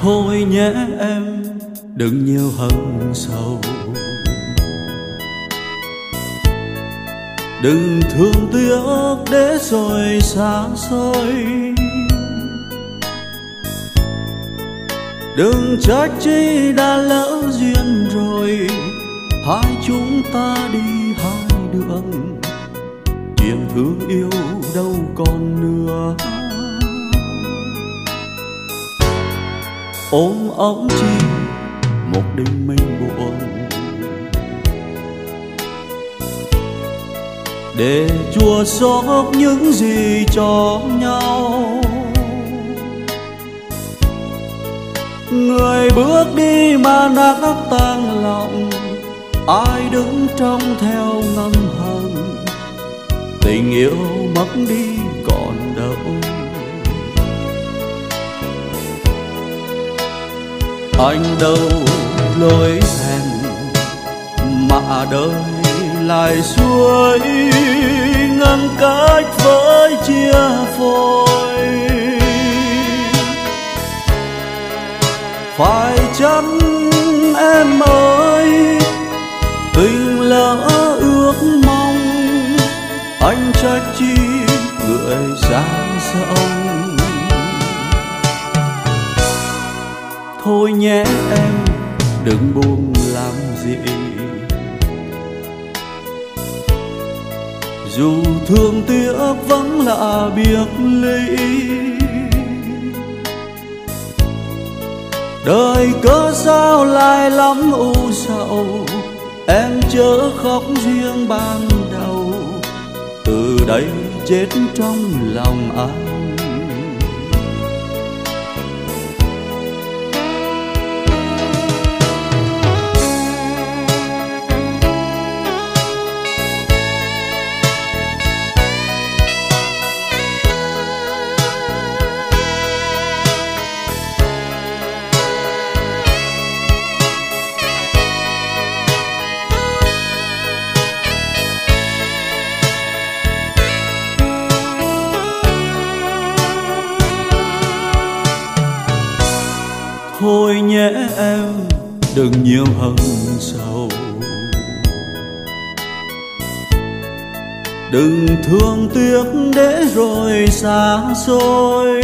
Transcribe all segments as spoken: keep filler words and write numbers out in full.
Thôi nhé em, đừng nhiều hận sầu, đừng thương tiếc để rồi xa xôi. Đừng trách chi đã lỡ duyên rồi, hai chúng ta đi hai đường, chuyện thương yêu đâu còn nữa. Ôm ấm chi một mình mình buồn, để chùa xót những gì cho nhau. Người bước đi mà nát tan lòng, ai đứng trông theo ngâm hờn. Tình yêu mất đi còn đâu, anh đâu lối hẹn mà đời lại xuôi, ngăn cách với chia phôi. Phải chăng em ơi, tình lỡ ước mong, anh trách chi người xa rộng. Thôi nhé em, đừng buồn làm gì, dù thương tiếc vẫn là biệt ly. Đời cớ sao lại lắm u sầu, em chớ khóc riêng ban đầu, từ đây chết trong lòng anh. Thôi nhé em, đừng nhiều hận sầu, đừng thương tiếc để rồi xa xôi.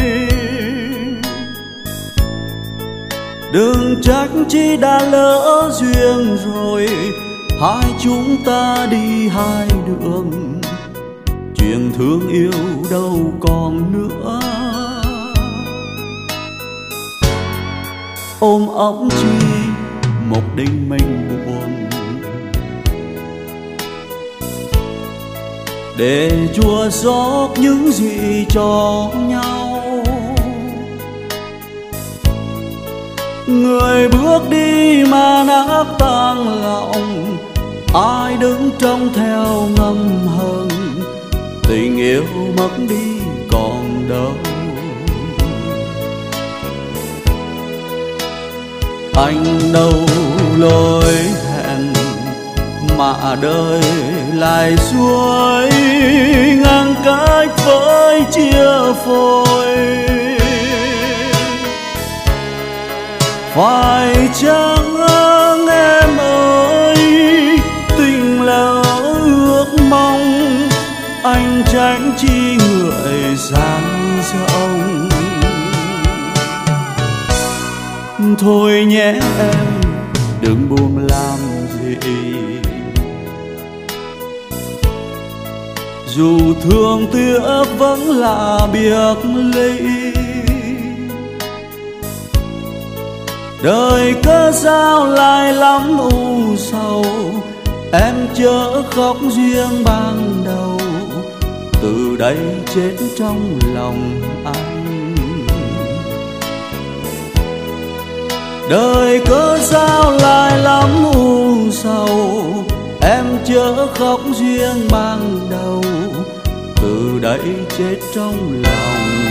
Đừng trách chi đã lỡ duyên rồi, hai chúng ta đi hai đường, chuyện thương yêu đâu còn nữa. Ôm ấm chi một mình mình buồn, để chùa xót những gì cho nhau. Người bước đi mà nát tan lòng, ai đứng trông theo ngâm hờn. Tình yêu mất đi còn đâu, anh đâu lối hẹn mà đời lại xuôi, ngăn cách với chia phôi. Phải chăng em ơi, tình lỡ ước mong, anh tránh chi người sang rộng. Thôi nhé em, đừng buồn làm gì, dù thương tiếc vẫn là biệt ly. Đời cớ sao lại lắm u sầu, em chớ khóc riêng ban đầu, từ đây chết trong lòng anh. Đời cớ sao lại lắm u sầu, em chớ khóc riêng ban đầu, từ đây chết trong lòng